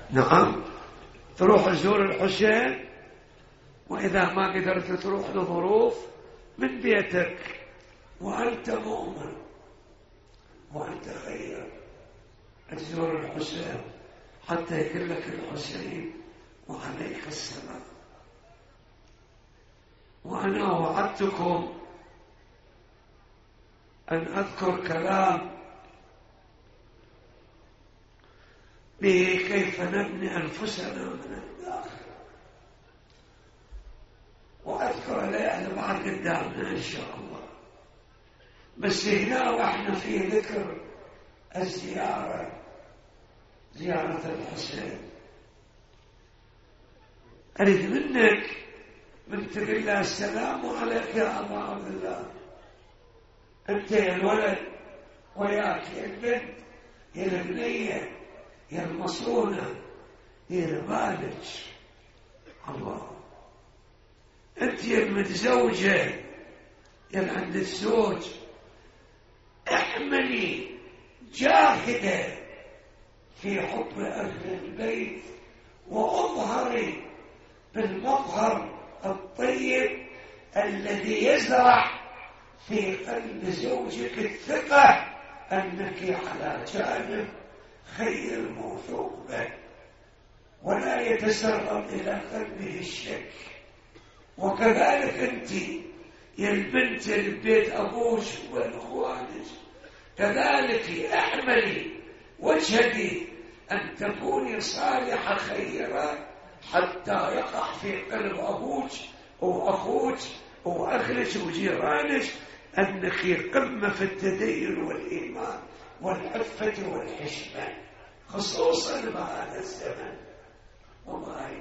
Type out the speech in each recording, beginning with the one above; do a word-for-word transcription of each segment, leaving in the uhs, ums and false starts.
نعم، تروح تزور الحسين، وإذا ما قدرت تروح لظروف من بيتك وأنت مؤمن وأنت خير تزور الحسين حتى يقول لك الحسين وعليك السلام. وأنا وعدتكم أن أذكر كلام به كيف نبني أنفسنا من الداخل، وأذكر عليه بعد قدامنا إن شاء الله. بس هنا وإحنا في ذكر الزيارة، زيارة الحسين، أريد منك من تقول له السلام عليك يا أبا عبد الله، أنت يا الولد وياك يا البنت يا البنية يا المصونة يا البالج، الله، أنت يا المتزوجة يا اللي عندك زوج، احملي جاهدة في حب أهل البيت، وأظهري بالمظهر الطيب الذي يزرع في قلب زوجك الثقة أنك على جانب خير موثوق به، ولا يتسرب إلى قلبه الشك. وكذلك أنت يا البنت يا البيت أبوش والأخوانك، كذلك اعملي واجهدي أن تكوني صالحة خيرة حتى يقع في قلب أبوك وأخوك وأخلك وجيرانك أنك قمة في التدين والإيمان والعفة والحشمة، خصوصا بهذا الزمن. والله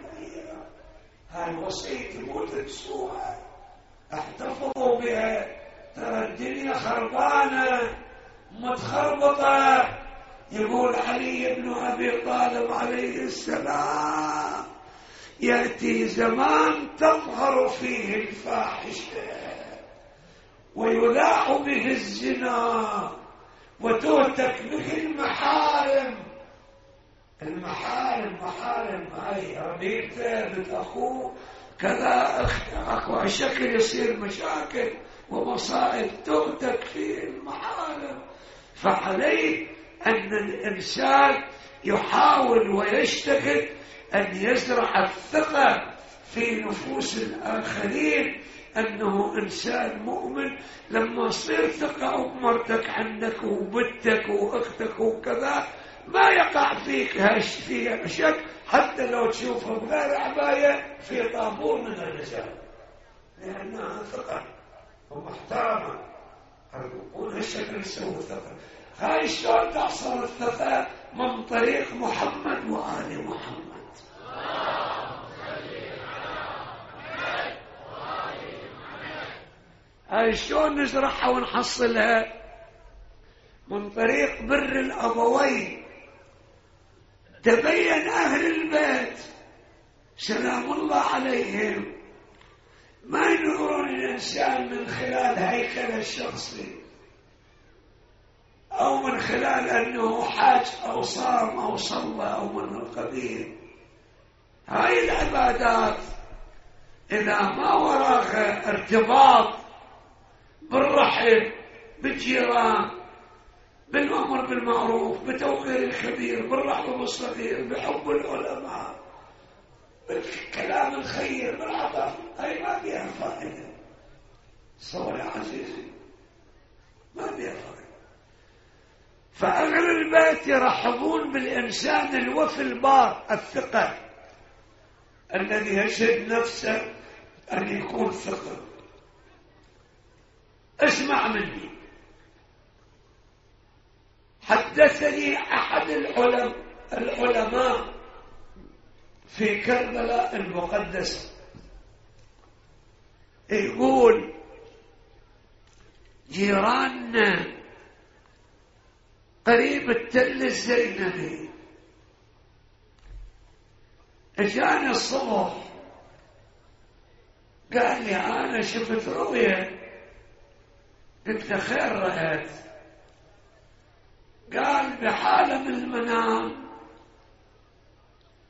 هاي الوصية مو تنسوها، احتفظوا بها، ترى الدنيا خربانة متخربطة. يقول علي بن أبي طالب عليه السلام: يأتي زمان تظهر فيه الفاحشة ويذاع به الزنا وتهتك به المحارم. المحارم محارم هاي ربيبته بنت أخوه كذا أخوة، شكل يصير مشاكل ومصائب تهتك فيه المحارم. فعليه أن الإنسان يحاول ويجتهد أن يزرع الثقة في نفوس الآخرين أنه إنسان مؤمن. لما يصير ثقة بمرتك عندك وبنتك وأختك وكذا، ما يقع فيك هاش فيها شك، حتى لو تشوفها بغير عباية في طابور من الرجال، لأنها ثقة ومحترمة. أرجوكم هالشكل يسوي ثقة. هاي شلون تحصل الثقة؟ من طريق محمد وآل محمد. هاي شلون نزرعها ونحصلها؟ من طريق بر الأبوين. تبين أهل البيت سلام الله عليهم ما ينظرون الإنسان من خلال هيكله الشخصي أو من خلال أنه حاج أو صام أو صلى أو من القبيل. هاي العبادات إذا ما وراها ارتباط بالرحم بالجيران، بالأمر بالمعروف، بتوقير الكبير، بالرحمة بالصغير، بحب العلماء، بالكلام الخير، بالعطف، هاي ما فيها فائدة. صور يا عزيزي ما فيها فائدة. فأهل البيت يرحبون بالإنسان الوفي البار الثقة الذي يشهد نفسه أن يكون ثقة. اسمع مني، حدثني أحد العلم العلماء في كربلاء المقدسة، يقول جيراننا قريب التل الزينبي اجاني الصبح قال لي أنا شفت رؤية. قلت خير رأيت؟ قال بحالة من المنام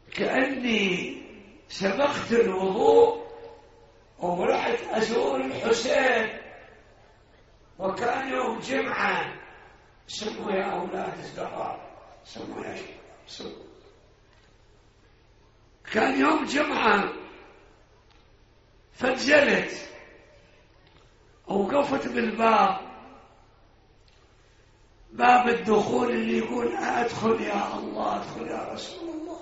كأني سبقت الوضوء ورحت أزور الحسين، وكان يوم جمعة. سموا يا أولاد الزهراء، سموا يا شيخ، سموا. كان يوم جمعة، فنزلت ووقفت بالباب، باب الدخول اللي يقول أدخل يا الله، أدخل يا رسول الله.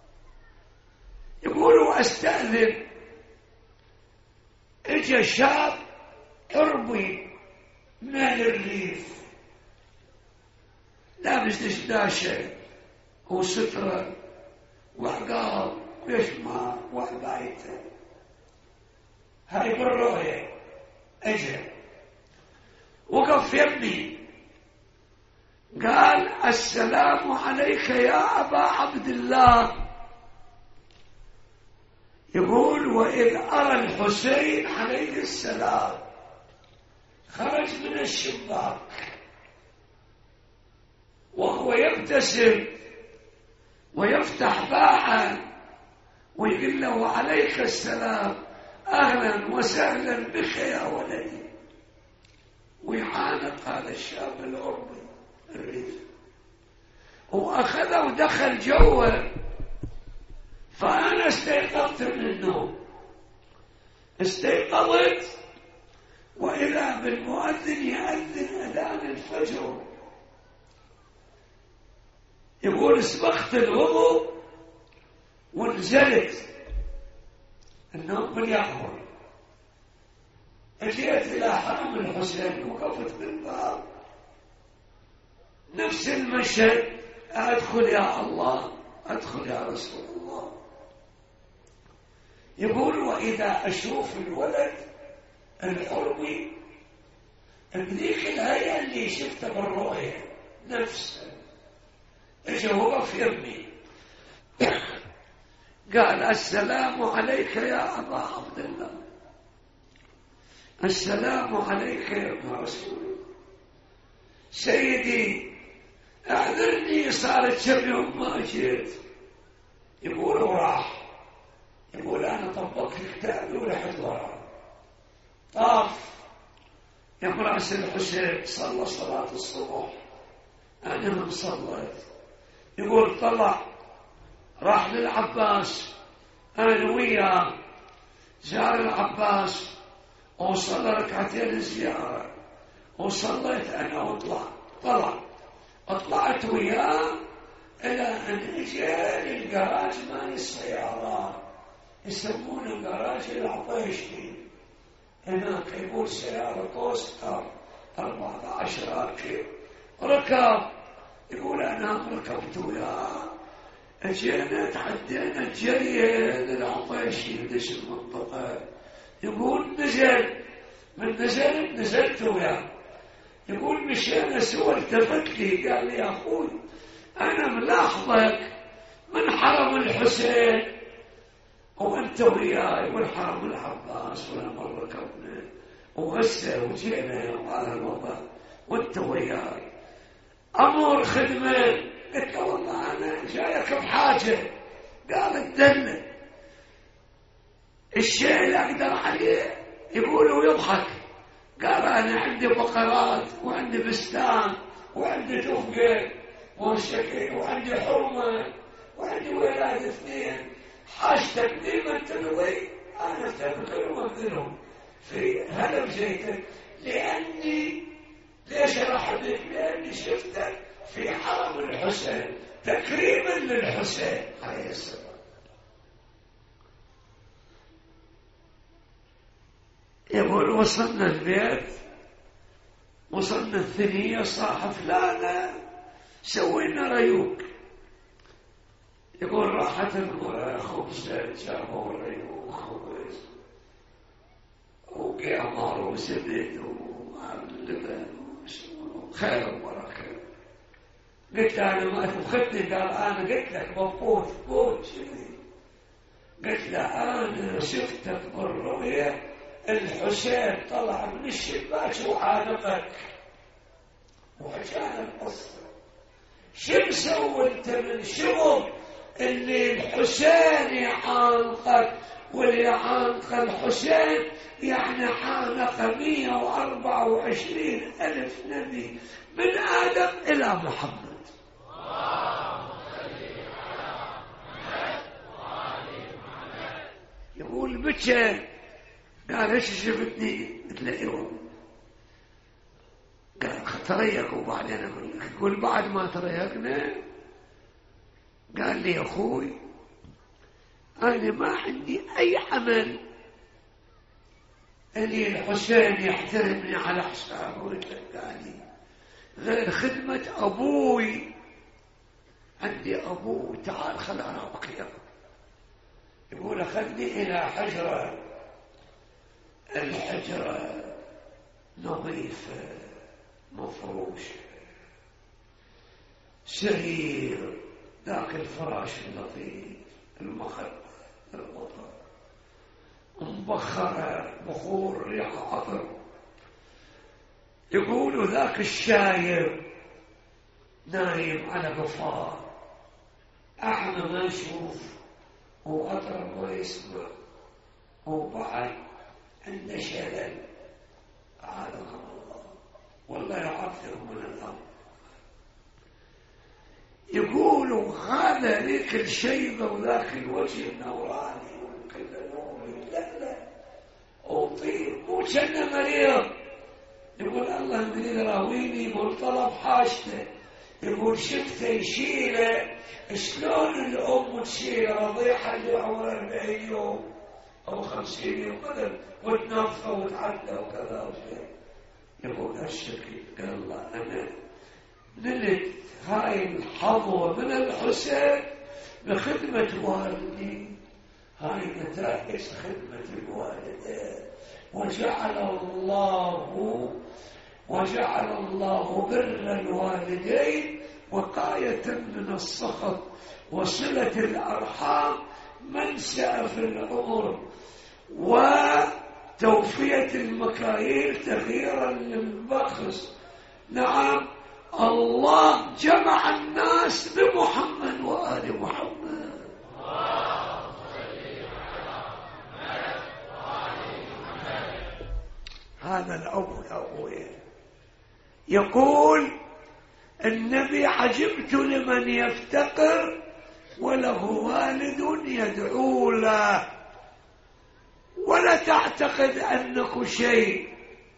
يقولوا أستأذن، اجى شاب عربي من الريف، لابس دشداشة وسترة وعقال ويشمع وعبايته. هاي بالرؤية اجى وقف يمي، قال السلام عليك يا أبا عبد الله. يقول وإذ أرى الحسين عليه السلام خرج من الشباك وهو يبتسم ويفتح باعا ويقول له عليك السلام، أهلا وسهلا بك يا ولدي. ويعانق هذا الشاب العربي الريف، وأخذه ودخل جوه. فأنا استيقظت من النوم، استيقظت وإذا بالمؤذن يأذن أذان الفجر. يقول اسبقت الوضوء ونزلت، النوم باليقظة. اجيت إلى حرم الحسين وقفت بالباب، نفس المشهد، أدخل يا الله، أدخل يا رسول الله. يقول وإذا أشوف الولد العربي بذيك الهيئة اللي شفته بالرؤية نفسه، اجى وقف يمي، قال السلام عليك يا أبا عبد الله، السلام عليك يا ابن رسول الله. سيدي اعذرني، صارت كم يوم ما جيت. يقول وراح، يقول أنا طبقت كتابي ورحت وراه، طاف يقول رأس الحسين، صلى صلاة الصبح، أنا من صليت. يقول طلع راح للعباس، أنا وياه زار العباس وصلى ركعتين الزيارة، وصليت أنا وطلع طلع طلعت وياه إلى أن اجى للجراج مال السيارات، يسمونه جراج العطيشي. هناك يقول سيارة توستر أربعة عشر راكب، ركب. يقول أنا ركبت وياه، اجينا تعدينا الجرية للعطيشي لدش المنطقة. يقول نزل، من نزلت نزلت وياه. يقول مشينا سوى، التفت لي قال لي يا أخوي أنا ملاحظك من حرم الحسين وأنت وياي والحرم العباس، ولما ركبنا وغسل وجينا وعلى الوضع وأنت وياي أمور خدمة. قلت له والله أنا جايك بحاجة. قال الدنة الشيء اللي أقدر عليه. يقول ويضحك، قال أنا عندي بقرات وعندي بستان وعندي دفقة وشكل وعندي حرمة وعندي ولاد اثنين، حاجتك ديما تقضي، أنا تبخل وابذلهم في هذا بجيتك. لأني ليش أرحب لك؟ لأني شفتك في حرم الحسين تكريما للحسين عليه السلام. يقول وصلنا البيت، وصلنا الثنية، صاح فلانة سوينا ريوق. يقول راحت المرأة خبز، جابوا ريوق خبز وقمر وزبد ومعلبة خير وبركة. قلت أنا ما تبختني؟ قال أنا قلت لك بفوت فوت شذي. قلت له أنا شفتك بالرؤية، الحسين طلع من الشباك وعانقك وحكانا القصة. شو مسوي انت من شغل اللي الحسين يعانقك، واللي يعانق الحسين يعني عانق مئة وأربعة وعشرين ألف نبي من آدم إلى محمد. يقول بكى، قال ايش شفتني؟ قلت له ايوه. قال تريقوا بعدين اقول لك. يقول بعد ما تريقنا قال لي يا اخوي انا ما عندي اي عمل اللي الحسين يحترمني على حسابه، قال لي غير خدمة ابوي. عندي ابوي، تعال خل اراوك يا. يقول اخذني الى حجره، الحجره نظيفه مفروشه، سرير، ذاك الفراش اللطيف، المخده، المطر، مبخره، بخور، ريحه عطر. يقول ذاك الشايب نايم على غفار، اعمى ما يشوف وأطرب ما يسمع، وبعد عنده شلل، عالم الله والله يعافيهم من الأمر. يقولوا هذا ذيك الشيبة وذاك الوجه النوراني وكل نور لا وطيب مو كان مريض. يقول الله من راويني يقول طلب حاجته، يقول شفته يشيله شلون الأم تشيل رضيحة اللي عمرها أربعين يوم أو خمسين يوم قدر وتنفى وتعدى وكذا وشيء. يقول هالشكل. قال الله أنا نلت هاي الحظوة من الحسين بخدمة والدي، هاي نتائج خدمة الوالدين. وجعل الله وجعل الله بر الوالدين وقاية من السخط، وصلة الأرحام منشأ في العمر، وتوفية المكاييل تغييرا للبخس. نعم الله جمع الناس بمحمد وآل محمد. هذا الأول أولا. يقول النبي عجبت لمن يفتقر وله والد يدعو له. ولا تعتقد أنك شيء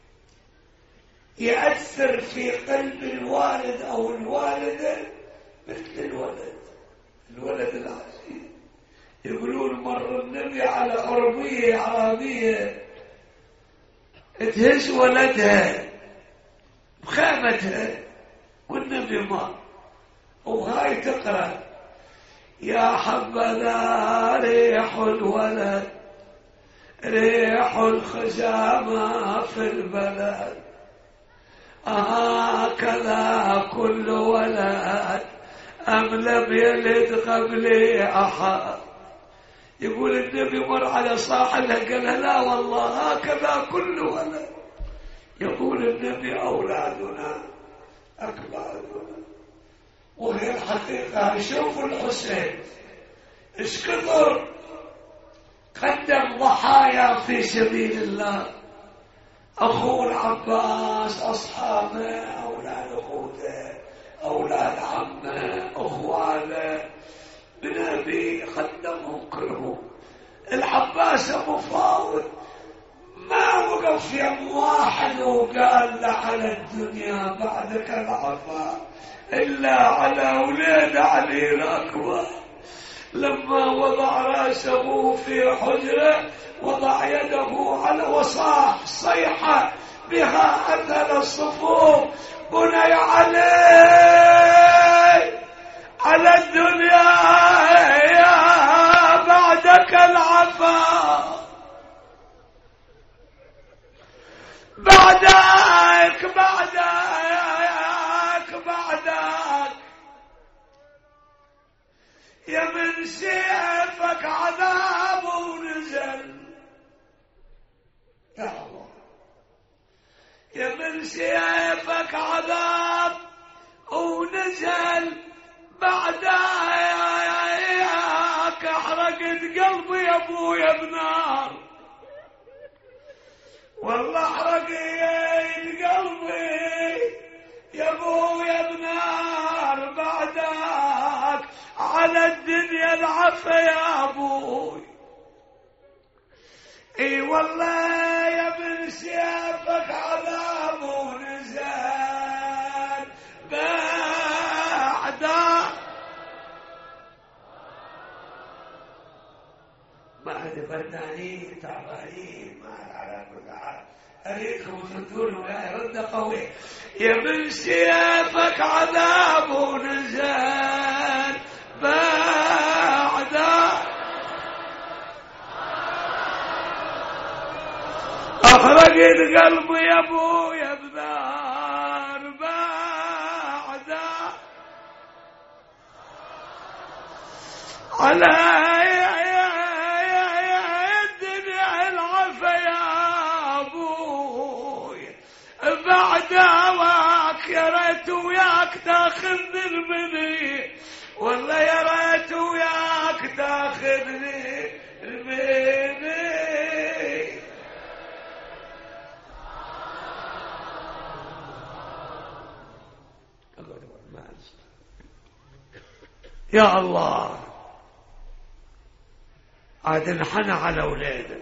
يأثر في قلب الوالد أو الوالدة مثل الولد، الولد العزيز. يقولون مر النبي على عربية عربية تهز ولدها بخيمتها والنبي مر، وهاي تقرأ يا حبذا ريح الولد ريح الخزامة في البلد، هكذا كل ولد أم لم يلد قبلي أحد. يقول النبي مر على صاحبها قال لا والله هكذا كل ولد. يقول النبي أولادنا أكبادنا. وهي الحقيقة شوفوا الحسين إيش كثر قدم ضحايا في سبيل الله. أخوه العباس، أصحابه، أولاد أخوته، أولاد عمه، أخواله، من أبي قدمهم كلهم. العباس أبو فاضل ما وقف يوم واحد وقال له على الدنيا بعدك العفا إلا على ولاد علي الأكبر. لما وضع رأسه في حجره وضع يده على وصاح صيحة بها أثر الصفوف بني علي على الدنيا يا بعدك العفا، بعدك بعدك بعدك يا من سيفك عذاب ونزل. يا الله يا من سيفك عذاب ونزل بعدك يا ابويا بنار والله حرقيت قلبي يا ابويا بنار بعدك على الدنيا العفا يا ابوي. اي والله يا من سيافك عذاب ونزال بعدك ما عاد بردانين تعبانين ما على مقعد اريدكم تردون ولا يرد قوي. يا من سيافك عذاب ونزال بعدك أحرقت قلبي يا ابويا بنار بعده على الدنيا العفا يا ابوي بعدك يا ريت وياك تاخذني المني والله يا ريت وياك تاخذني المني. يا الله عاد انحنى على اولاده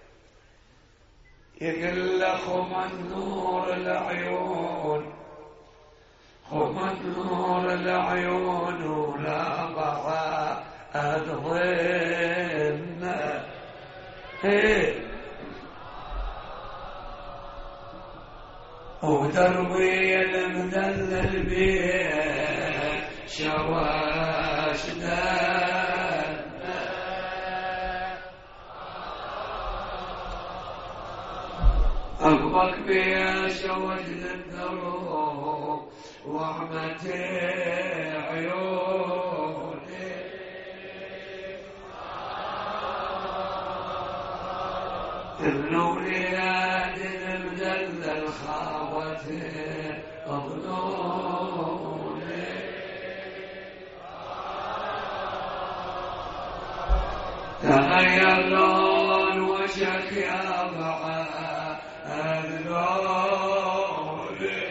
يقول له خمن نور العيون خمن نور العيون ولا بعد ظن ودربي المدلل بيه شواش دان أقبك بيا شواش الدروب وعمتي عيوني ابنوني نادي المدلل خاوتي أظنوني تغير لون وجهك يا بعد لوني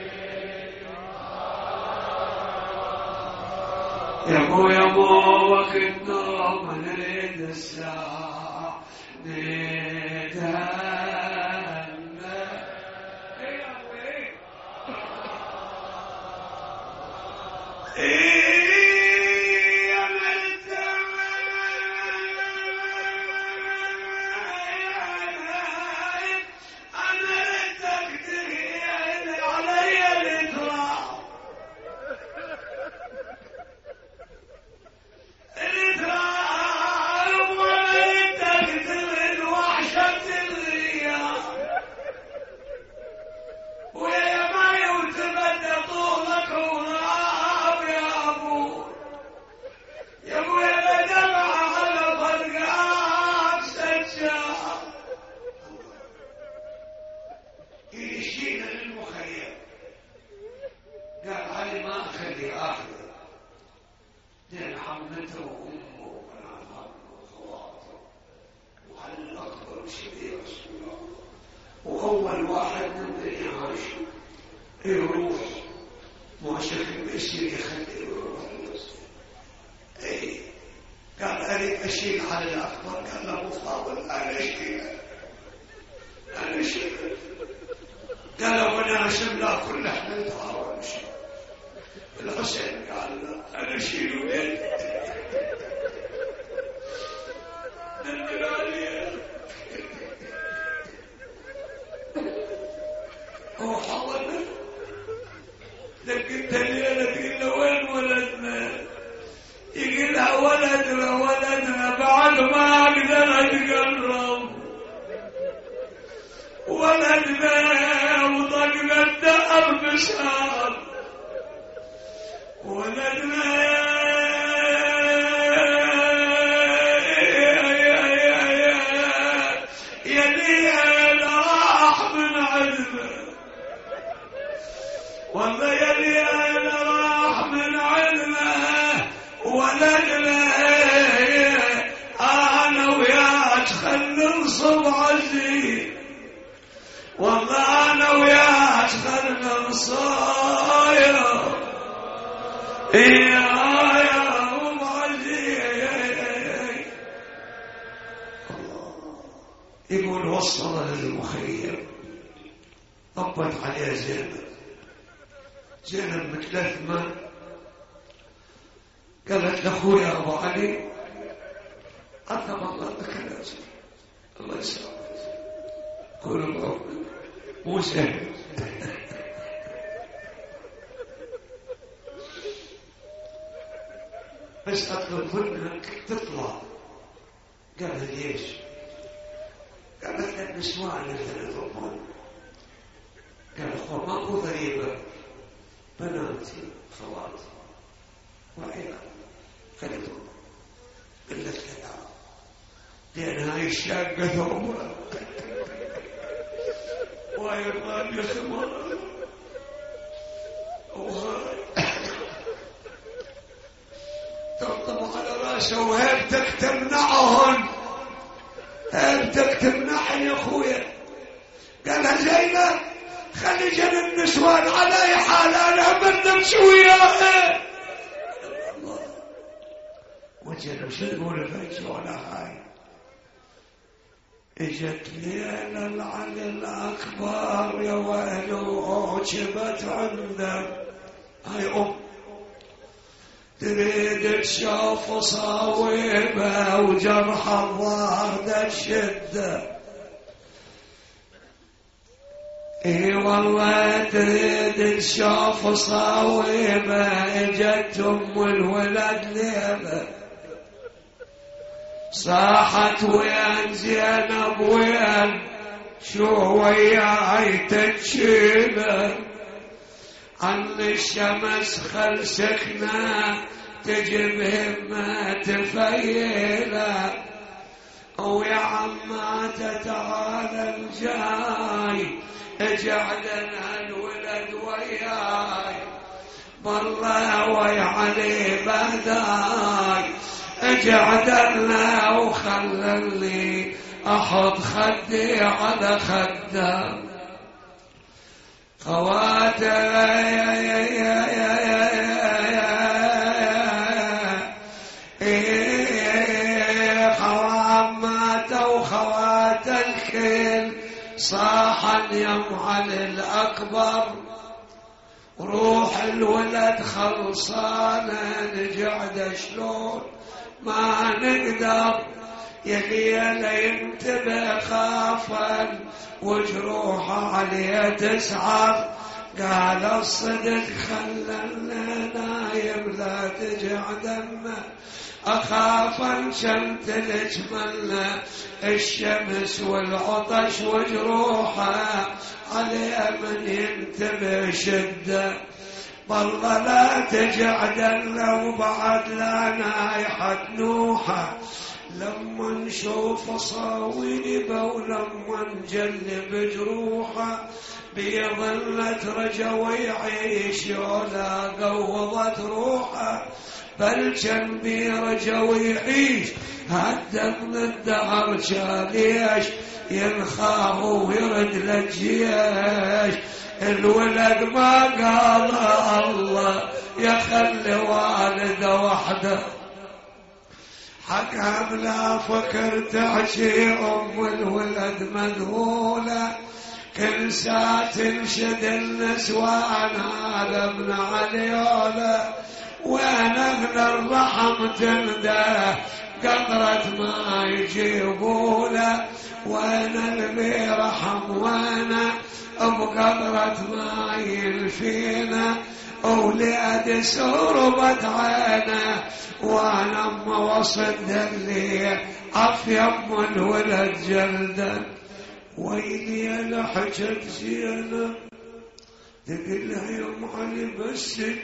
يا ابو يا ابو وقت نوم نريد الساعة نتهنى وأول واحد من يعيش يروح مواشك يصير يخلي يروح اي قال أريد أشيل على الأكبر قال له مفاضل أنا أشيل أنا أشيل قال وانا أشيل لا كل احنا نتعاون الحسين قال لا أنا أشيل وين هو حاول لكن تلينا تقول له وين ولدنا يقول لها ولدنا ولدنا بعد ما اقدر اتقرب ولدنا وطقنا الدهر بشهر ولدنا والله يلي أنا راح من علمه ولدنا أنا ويا يا أم علي. يقول وصل للمخيم، طبت عليها زينب. زينب متلثمة، قالت لأخويا أبو علي أطلب الله لك الأجر، الله يسلمك، كل بعمر مو سهل. بس أطلب منك تطلع. قال ليش؟ قالت النسوان اللي يطلبون. قال أخوة ماكو ضريبة، بناتي خواتي وعيال خليتهم. قلت لا، لأن هاي الشاقة ثوبها وهاي الغالية ثمارها وهاي ترطب على راسه، وهيبتك تمنعهن، هيبتك تمنعهن يا أخويا. قالها زينب خلي جن النسوان على أي حال، أنا من نمشي وياها. الله وجل وش تقول فيش ولا هاي. اجت ليلة العلي الأكبر يا ويل وعجبت عنده. هاي أم تريد تشوف صاوبة وجرح الظهر ذا الشدة. اي والله تريد تشوف صاوبة، اجت ام الولد ليلة صاحت وين زينب وين، شو وياي تتشيله عن الشمس خل سكنة تجيب همة تفيله. ويا عماتة تعالى الجاي اجعلنا الولد وياي، بالله ويا علي بداي اجعلنا وخلني احط خدي على خده. خواته خوامته وخوات الكل صاحا يم علي الأكبر. روح الولد خلصانة نجعد شلون ما نقدر، يليل ينتبه خافا وجروحه عليه تسعر. قال الصدق خلنا نايم لا تجع دمه، أخاف انشمت الجملة الشمس والعطش وجروحه عليه من ينتبه شده. والله لا تجع دمه وبعد لا نايحة نوحه. لما نشوف صاويبه ولما نجلب جروحه، بيظلت رجا ويعيش ولا قوضت روحه. بل كان بيرجا ويعيش هدى من الدهر شاليش، ينخاه ويرد للجيش. الولد ما قال الله يخلي والده وحده، حقها بلا فكر تعشي ام الولد مذهوله. كل ساعة تنشد النسوان هذا ابن عليوله، وانا من الرحم تنده قطرة ما يجيبوله. وانا اللي رحم وانا بقطرة ما يلفينا، أولاد سربت عينه وانا ما وصد اللي عف يم الولد جلدا. ويلي انا حجت زينب تقلها يم علي بسج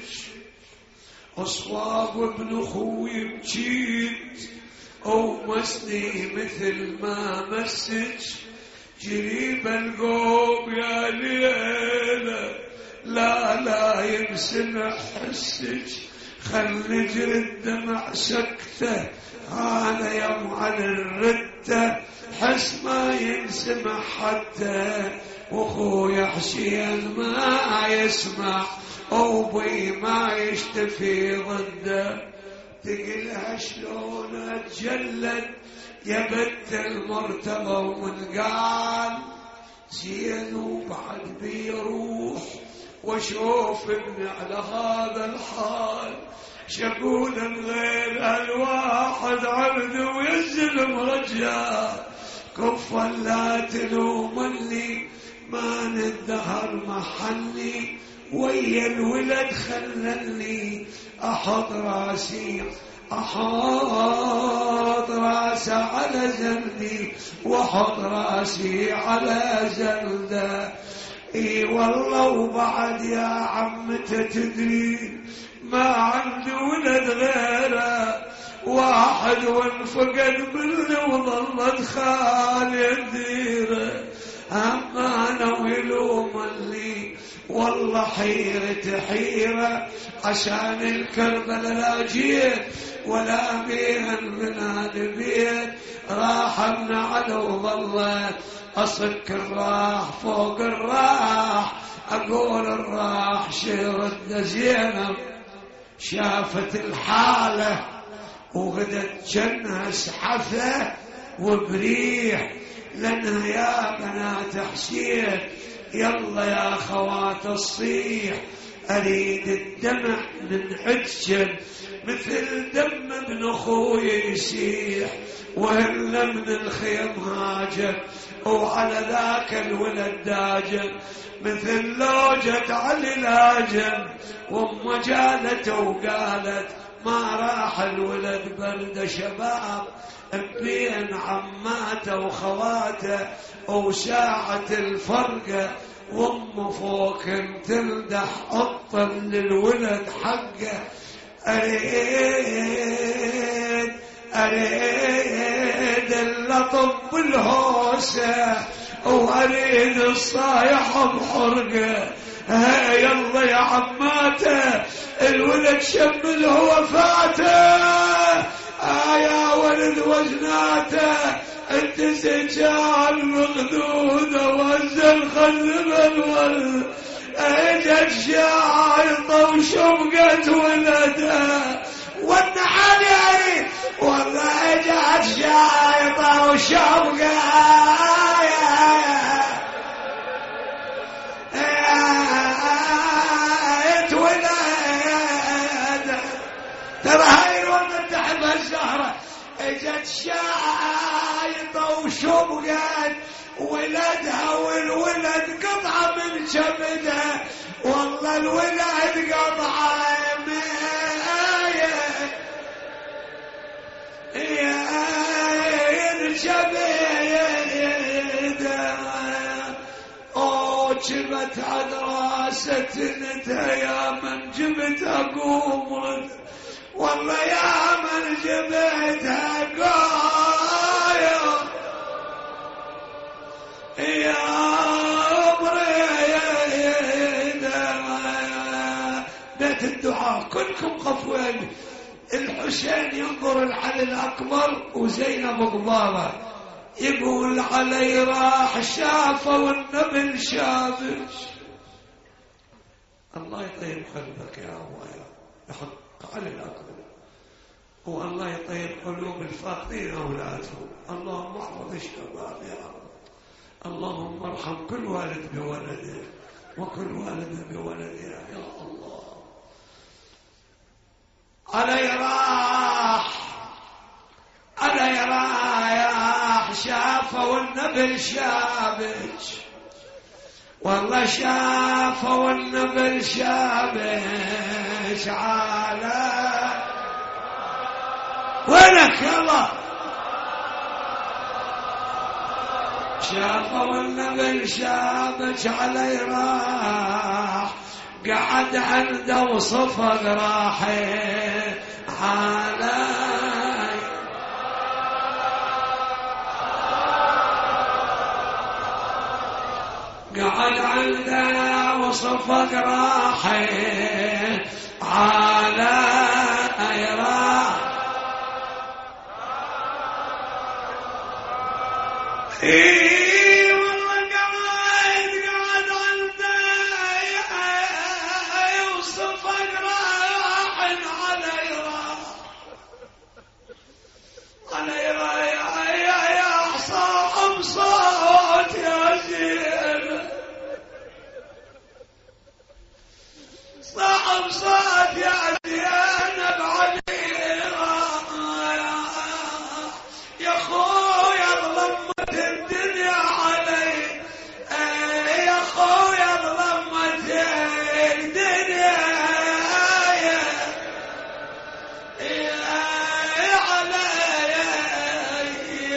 اصواب ابن اخوي بجيت او مسني مثل ما مسج. جريب القوم يا ليلة لا لا ينسمع حسج، خل نجري الدمع سكته هذا يوم على الردة. حس ما ينسمع حتى واخويا حسين ما يسمع وبي ما يشتفي ضده. تقلها شلون اتجلد يا بنت المرتبة ومن قال زين وبعد بيروح واشوف ابني على هذا الحال. شقول غير الواحد عبد ويزل مرجع كفا لا تلومني ما الدهر محلي ويا الولد خلني احط راسي احط راسي على زلدي واحط راسي على زلده. اي والله وبعد يا عمته تدري ما عندي ولد غيره واحد وانفقد مني وظلت خالي الديره. اما انا ويلوم اللي والله حيرة حيرة عشان الكربلاء لا جيت ولا بيها البلاد بيت راح ابن على وظلت اصك الراح فوق الراح اقول الراح شرد زينب شافت الحالة وغدت جنها سحفة وبريح لانها يا بنات حسين يلا يا خوات الصيح اريد الدمع من عجل مثل دم ابن اخوي يسيح وهلا من الخيم هاجر وعلى ذاك الولد داجل مثل لوجة علي لاجل. وام جالت وقالت ما راح الولد برد شباب بين عماته وخواته وساعة الفرقة وام فوق تلدح اطل للولد حقه. اريد اريد اللطب الهوسه واريد الصايح بحرقه. ها يلا يا عماته الولد شمل هو فاته. آه يا ولد وزناته انت سجال مغدوده وزل خلب الولد. اجت شايطه وشبقت ولدها والنحل والله اجت شايطه وشبقت ولد. ترى هاي الولد تحب الزهره اجت شايطه وشبقت ولدها والولد قطعه من شبدها والله الولد قطعه من شبدها. او جبت على راسه تنتها يا من جبت اقوم والله يا من جبتها قايم يا بيت الدعاء كلكم قفوين. الحسين ينظر العلي الأكبر وزينب قبالة يقول علي راح شافه والنبل شافش. الله يطيب قلبك يا أبويا يحق علي الأكبر والله يطيب قلوب الفاقدين أولادهم. اللهم احفظ الشباب يا رب. اللهم ارحم كل والد بولده وكل والد بولدها يا الله. علي راح علي راح شافه والنبل شابج والله شافه والنبل شابج على وينك يلا شافه والنبل شابج علي راح قعد عنده وصفق راحي علي قعد عنده وصفق راحي علي راح صعب صوت يا زينب عليها يا خويا ظلمت الدنيا علي يا خويا ظلمت الدنيا علي.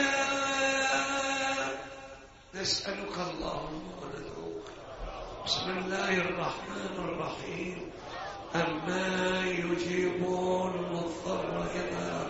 نسألك اللهم وندعوك بسم الله الرحمن الرحيم أما يجيبون المضطر إذا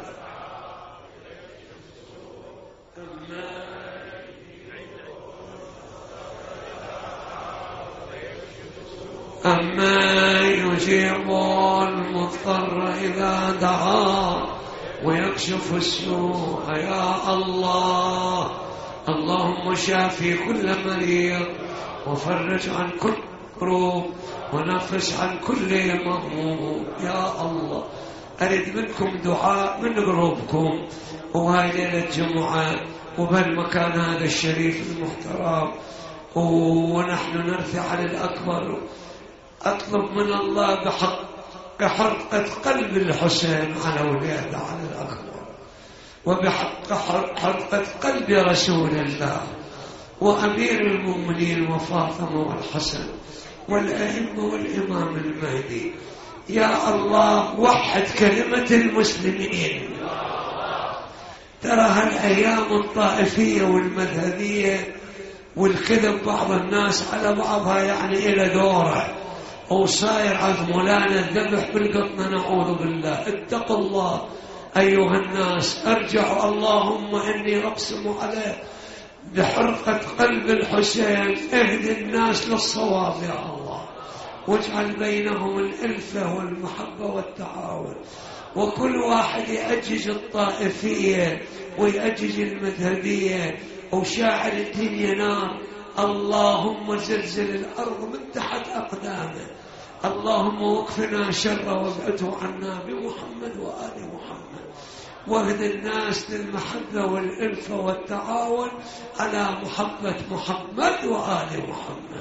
أما يجيبون المضطر إذا دعا ويكشف السوء يا الله. اللهم شافي كل مريض وفرج عن كل كروب ونفس عن كل مهموم يا الله. أريد منكم دعاء من قلوبكم، وهاي ليلة جمعة وبهالمكان هذا الشريف المحترم ونحن نرفع على الأكبر. أطلب من الله بحق بحرقة قلب الحسين على ولاده على الأكبر، وبحق حرقة قلب رسول الله وأمير المؤمنين وفاطمة والحسن والأئمة والإمام المهدي. يا الله وحد كلمة المسلمين. ترى هالأيام الطائفية والمذهبية والكذب بعض الناس على بعضها يعني إلى دوره وصاير عظملانا الذبح بالقطن نعوذ بالله. اتقوا الله أيها الناس، ارجعوا. اللهم إني أقسم عليه بحرقة قلب الحسين اهدي الناس للصواب يا الله، واجعل بينهم الألفة والمحبة والتعاون، وكل واحد يأجج الطائفية ويأجج المذهبية وشاعر الدنيا نار. اللهم زلزل الأرض من تحت أقدامه. اللهم وقفنا شر وابعده عنا بمحمد وآل محمد، واهد الناس للمحبة والألفة والتعاون على محبة محمد وآل محمد.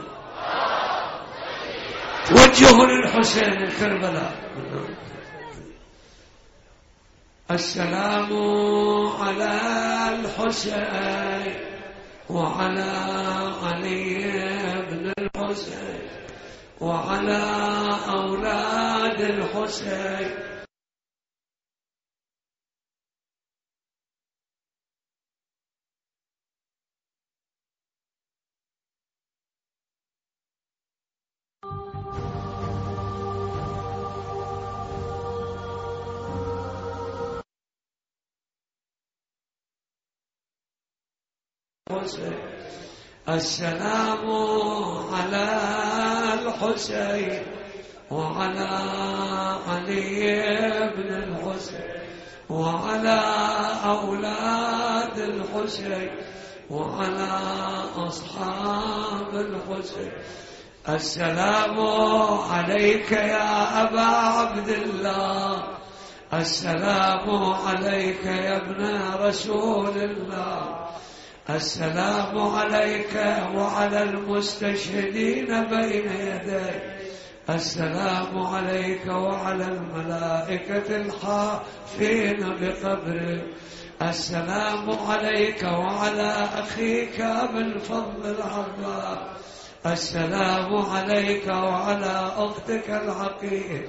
توجهوا للحسين الكربلاء. السلام على الحسين وعلى علي بن الحسين وعلى أولاد الحسين. السلام على الحسين وعلى علي بن الحسين وعلى أولاد الحسين وعلى أصحاب الحسين. السلام عليك يا أبا عبد الله، السلام عليك يا ابن رسول الله، السلام عليك وعلى المستشهدين بين يديك، السلام عليك وعلى الملائكة الحافين بقبرك، السلام عليك وعلى أخيك بالفضل العباس، السلام عليك وعلى أختك العقيلة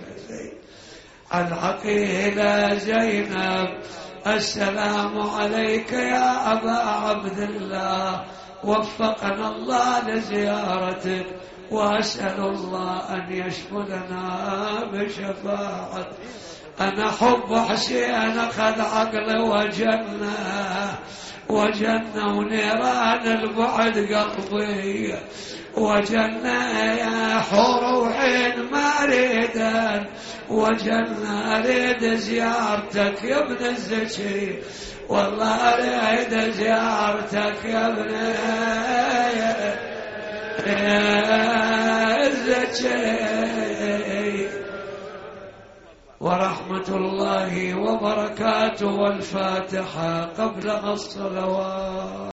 العقيلة زينب. السلام عليك يا أبا عبد الله، وفقنا الله لزيارتك، وأسأل الله أن يشملنا بشفاعته. أنا حب حسين أخذ عقله وجنة وجنة ونيران البعد قلبي وجنة يا حور وحين ما أريدن وجنة أريد زيارتك يا ابن الزكي، والله أريد زيارتك يا ابن الزكي. ورحمة الله وبركاته والفاتحة قبل الصلوات.